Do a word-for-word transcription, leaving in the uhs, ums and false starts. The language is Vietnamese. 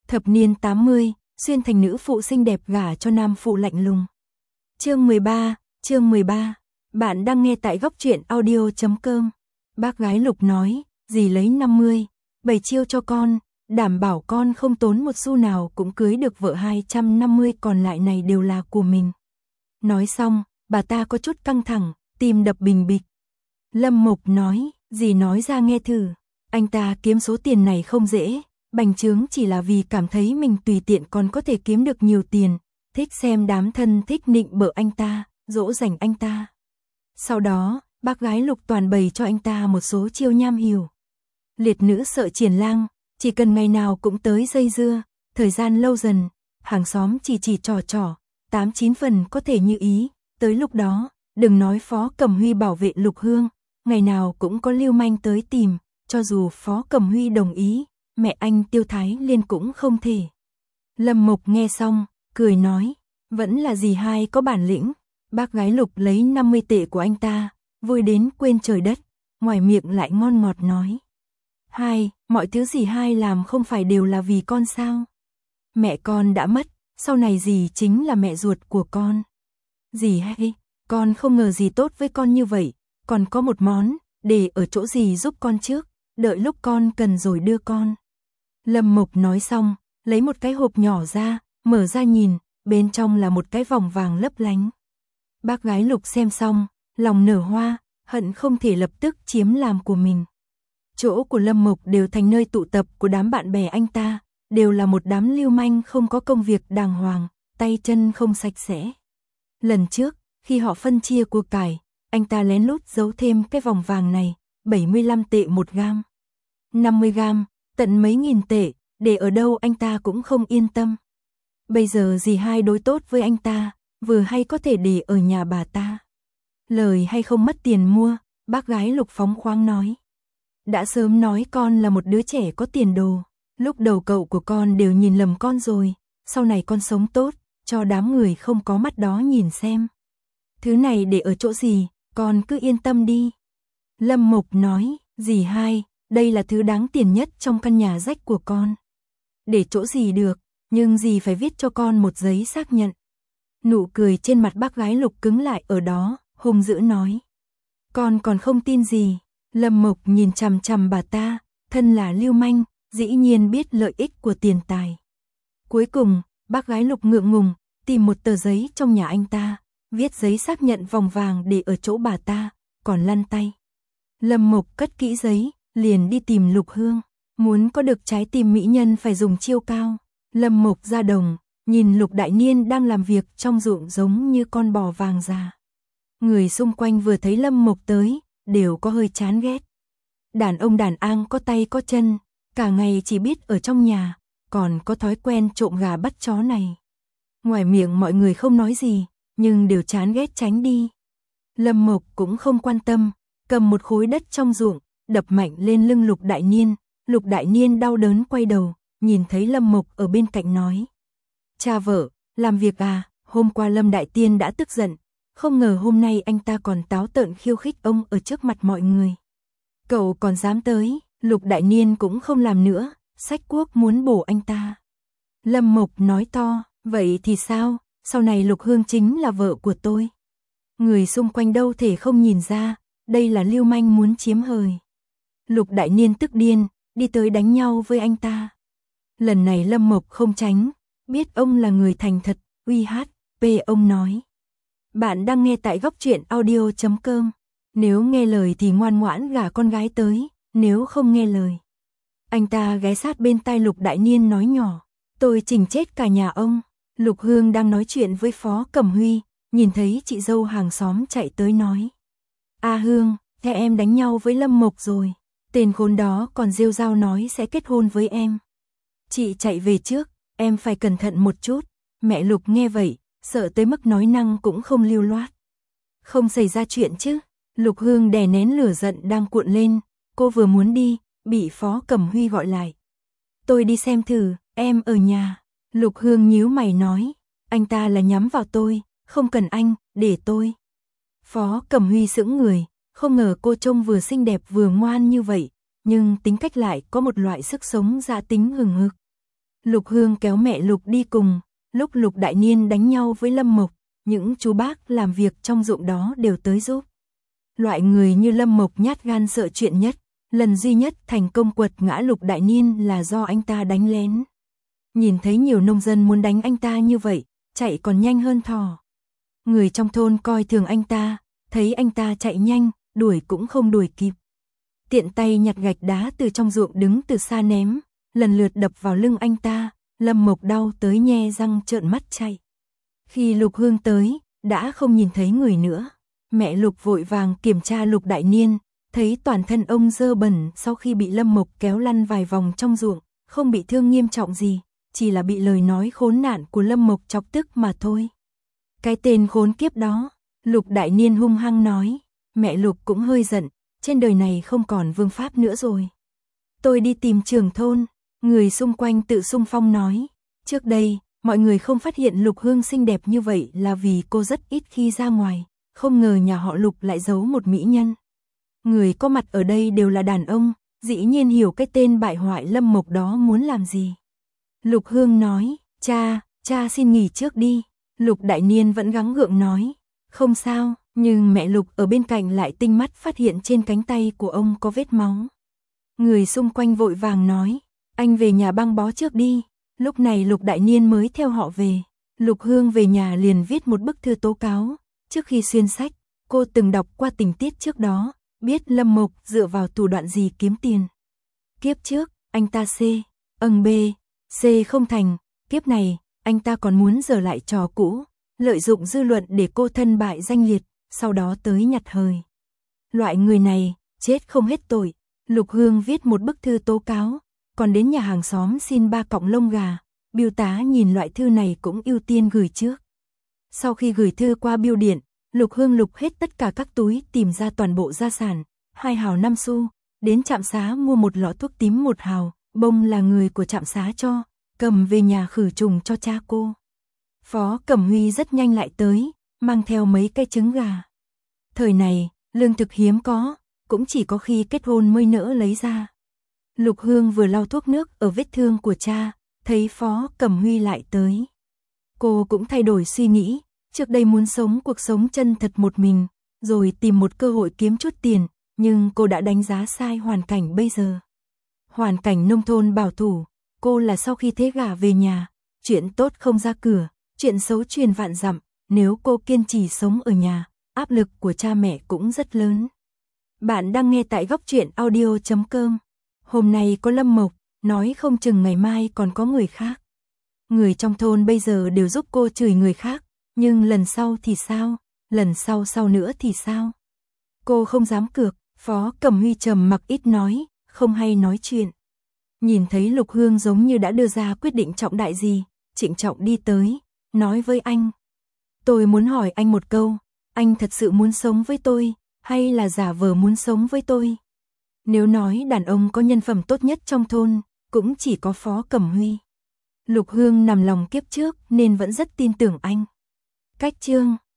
Thập niên tám mươi, xuyên thành nữ phụ xinh đẹp gả cho nam phụ lạnh lùng. Chương mười ba, chương mười ba. Bạn đang nghe tại góc truyện audio chấm com. Bác gái Lục nói, dì lấy năm mươi, bảy chiêu cho con, đảm bảo con không tốn một xu nào cũng cưới được vợ hai trăm năm mươi, còn lại này đều là của mình. Nói xong, bà ta có chút căng thẳng, tim đập bình bịch. Lâm Mục nói, dì nói ra nghe thử, anh ta kiếm số tiền này không dễ, bành trướng chỉ là vì cảm thấy mình tùy tiện còn có thể kiếm được nhiều tiền, thích xem đám thân thích nịnh bợ anh ta, dỗ dành anh ta. Sau đó, bác gái Lục toàn bày cho anh ta một số chiêu nham hiểm. Liệt nữ sợ triển lang, chỉ cần ngày nào cũng tới dây dưa, thời gian lâu dần, hàng xóm chỉ chỉ trò trò, tám chín phần có thể như ý, tới lúc đó, đừng nói Phó Cẩm Huy bảo vệ Lục Hương, ngày nào cũng có lưu manh tới tìm, cho dù Phó Cẩm Huy đồng ý, mẹ anh Tiêu Thái Liên cũng không thể. Lâm Mục nghe xong, cười nói, vẫn là dì hai có bản lĩnh. Bác gái Lục lấy năm mươi tệ của anh ta, vui đến quên trời đất, ngoài miệng lại ngon ngọt nói. Hai, mọi thứ dì hai làm không phải đều là vì con sao? Mẹ con đã mất, sau này dì chính là mẹ ruột của con. Dì hay, con không ngờ dì tốt với con như vậy, còn có một món, để ở chỗ dì giúp con trước, đợi lúc con cần rồi đưa con. Lâm Mục nói xong, lấy một cái hộp nhỏ ra, mở ra nhìn, bên trong là một cái vòng vàng lấp lánh. Bác gái Lục xem xong, lòng nở hoa, hận không thể lập tức chiếm làm của mình. Chỗ của Lâm Mục đều thành nơi tụ tập của đám bạn bè anh ta, đều là một đám lưu manh không có công việc đàng hoàng, tay chân không sạch sẽ. Lần trước, khi họ phân chia của cải, anh ta lén lút giấu thêm cái vòng vàng này, bảy mươi lăm tệ một gam. năm mươi gam, tận mấy nghìn tệ, để ở đâu anh ta cũng không yên tâm. Bây giờ dì hai đối tốt với anh ta, vừa hay có thể để ở nhà bà ta. Lời hay không mất tiền mua, bác gái Lục phóng khoáng nói. Đã sớm nói con là một đứa trẻ có tiền đồ, lúc đầu cậu của con đều nhìn lầm con rồi, sau này con sống tốt, cho đám người không có mắt đó nhìn xem. Thứ này để ở chỗ gì, con cứ yên tâm đi. Lâm Mục nói, dì hai, đây là thứ đáng tiền nhất trong căn nhà rách của con. Để chỗ gì được, nhưng dì phải viết cho con một giấy xác nhận. Nụ cười trên mặt bác gái Lục cứng lại ở đó, hung dữ nói. Con còn không tin gì. Lâm Mục nhìn chằm chằm bà ta, thân là lưu manh, dĩ nhiên biết lợi ích của tiền tài. Cuối cùng, bác gái Lục ngượng ngùng, tìm một tờ giấy trong nhà anh ta, viết giấy xác nhận vòng vàng để ở chỗ bà ta, còn lăn tay. Lâm Mục cất kỹ giấy, liền đi tìm Lục Hương. Muốn có được trái tim mỹ nhân phải dùng chiêu cao. Lâm Mục ra đồng, nhìn Lục Đại Niên đang làm việc trong ruộng giống như con bò vàng già. Người xung quanh vừa thấy Lâm Mục tới, đều có hơi chán ghét. Đàn ông đàn an có tay có chân, cả ngày chỉ biết ở trong nhà, còn có thói quen trộm gà bắt chó này. Ngoài miệng mọi người không nói gì, nhưng đều chán ghét tránh đi. Lâm Mục cũng không quan tâm, cầm một khối đất trong ruộng, đập mạnh lên lưng Lục Đại Niên. Lục Đại Niên đau đớn quay đầu, nhìn thấy Lâm Mục ở bên cạnh nói. Cha vợ, làm việc à, hôm qua Lâm Đại Tiên đã tức giận, không ngờ hôm nay anh ta còn táo tợn khiêu khích ông ở trước mặt mọi người. Cậu còn dám tới, Lục Đại Niên cũng không làm nữa, xách cuốc muốn bổ anh ta. Lâm Mục nói to, vậy thì sao, sau này Lục Hương chính là vợ của tôi. Người xung quanh đâu thể không nhìn ra, đây là lưu manh muốn chiếm hời. Lục Đại Niên tức điên, đi tới đánh nhau với anh ta. Lần này Lâm Mục không tránh, biết ông là người thành thật, uy hát, p ông nói. Bạn đang nghe tại góc truyện audio chấm com. Nếu nghe lời thì ngoan ngoãn gả con gái tới, nếu không nghe lời. Anh ta ghé sát bên tai Lục Đại Niên nói nhỏ, tôi chỉnh chết cả nhà ông. Lục Hương đang nói chuyện với Phó Cẩm Huy, nhìn thấy chị dâu hàng xóm chạy tới nói. A Hương, thế em đánh nhau với Lâm Mục rồi, tên khốn đó còn rêu rao nói sẽ kết hôn với em. Chị chạy về trước, em phải cẩn thận một chút. Mẹ Lục nghe vậy, sợ tới mức nói năng cũng không lưu loát. Không xảy ra chuyện chứ. Lục Hương đè nén lửa giận đang cuộn lên, cô vừa muốn đi, bị Phó Cẩm Huy gọi lại. Tôi đi xem thử, em ở nhà. Lục Hương nhíu mày nói, anh ta là nhắm vào tôi, không cần anh, để tôi. Phó Cẩm Huy sững người, không ngờ cô trông vừa xinh đẹp vừa ngoan như vậy, nhưng tính cách lại có một loại sức sống dã tính hừng hực. Lục Hương kéo mẹ Lục đi cùng, lúc Lục Đại Niên đánh nhau với Lâm Mộc, những chú bác làm việc trong ruộng đó đều tới giúp. Loại người như Lâm Mộc nhát gan sợ chuyện nhất, lần duy nhất thành công quật ngã Lục Đại Niên là do anh ta đánh lén. Nhìn thấy nhiều nông dân muốn đánh anh ta như vậy, chạy còn nhanh hơn thỏ. Người trong thôn coi thường anh ta, thấy anh ta chạy nhanh, đuổi cũng không đuổi kịp. Tiện tay nhặt gạch đá từ trong ruộng đứng từ xa ném, lần lượt đập vào lưng anh ta, Lâm Mộc đau tới nhe răng trợn mắt chạy. Khi Lục Hương tới, đã không nhìn thấy người nữa. Mẹ Lục vội vàng kiểm tra Lục Đại Niên, thấy toàn thân ông dơ bẩn sau khi bị Lâm Mộc kéo lăn vài vòng trong ruộng, không bị thương nghiêm trọng gì, chỉ là bị lời nói khốn nạn của Lâm Mộc chọc tức mà thôi. Cái tên khốn kiếp đó, Lục Đại Niên hung hăng nói. Mẹ Lục cũng hơi giận, trên đời này không còn vương pháp nữa rồi. Tôi đi tìm trưởng thôn, người xung quanh tự xung phong nói. Trước đây, mọi người không phát hiện Lục Hương xinh đẹp như vậy là vì cô rất ít khi ra ngoài, không ngờ nhà họ Lục lại giấu một mỹ nhân. Người có mặt ở đây đều là đàn ông, dĩ nhiên hiểu cái tên bại hoại Lâm Mộc đó muốn làm gì. Lục Hương nói, cha, cha xin nghỉ trước đi. Lục Đại Niên vẫn gắng gượng nói, không sao, nhưng mẹ Lục ở bên cạnh lại tinh mắt phát hiện trên cánh tay của ông có vết máu. Người xung quanh vội vàng nói, anh về nhà băng bó trước đi. Lúc này Lục Đại Niên mới theo họ về. Lục Hương về nhà liền viết một bức thư tố cáo. Trước khi xuyên sách, cô từng đọc qua tình tiết trước đó, biết Lâm Mộc dựa vào thủ đoạn gì kiếm tiền. Kiếp trước, anh ta C, ầng B, C không thành, kiếp này, anh ta còn muốn giở lại trò cũ, lợi dụng dư luận để cô thân bại danh liệt, sau đó tới nhặt hời. Loại người này, chết không hết tội. Lục Hương viết một bức thư tố cáo, còn đến nhà hàng xóm xin ba cọng lông gà, bưu tá nhìn loại thư này cũng ưu tiên gửi trước. Sau khi gửi thư qua bưu điện, Lục Hương lục hết tất cả các túi tìm ra toàn bộ gia sản, hai hào năm xu, đến trạm xá mua một lọ thuốc tím một hào, bông là người của trạm xá cho, cầm về nhà khử trùng cho cha cô. Phó Cẩm Huy rất nhanh lại tới, mang theo mấy cây trứng gà. Thời này, lương thực hiếm có, cũng chỉ có khi kết hôn mới nỡ lấy ra. Lục Hương vừa lau thuốc nước ở vết thương của cha, thấy Phó Cẩm Huy lại tới. Cô cũng thay đổi suy nghĩ, trước đây muốn sống cuộc sống chân thật một mình, rồi tìm một cơ hội kiếm chút tiền, nhưng cô đã đánh giá sai hoàn cảnh bây giờ. Hoàn cảnh nông thôn bảo thủ, cô là sau khi thế gả về nhà, chuyện tốt không ra cửa, chuyện xấu truyền vạn dặm, nếu cô kiên trì sống ở nhà, áp lực của cha mẹ cũng rất lớn. Bạn đang nghe tại góc truyện audio chấm com. Hôm nay có Lâm Mộc, nói không chừng ngày mai còn có người khác. Người trong thôn bây giờ đều giúp cô chửi người khác, nhưng lần sau thì sao? Lần sau sau nữa thì sao? Cô không dám cược. Phó Cẩm Huy trầm mặc ít nói, không hay nói chuyện. Nhìn thấy Lục Hương giống như đã đưa ra quyết định trọng đại gì, trịnh trọng đi tới, nói với anh. Tôi muốn hỏi anh một câu, anh thật sự muốn sống với tôi, hay là giả vờ muốn sống với tôi? Nếu nói đàn ông có nhân phẩm tốt nhất trong thôn, cũng chỉ có Phó Cẩm Huy. Lục Hương nằm lòng kiếp trước nên vẫn rất tin tưởng anh. Cách chương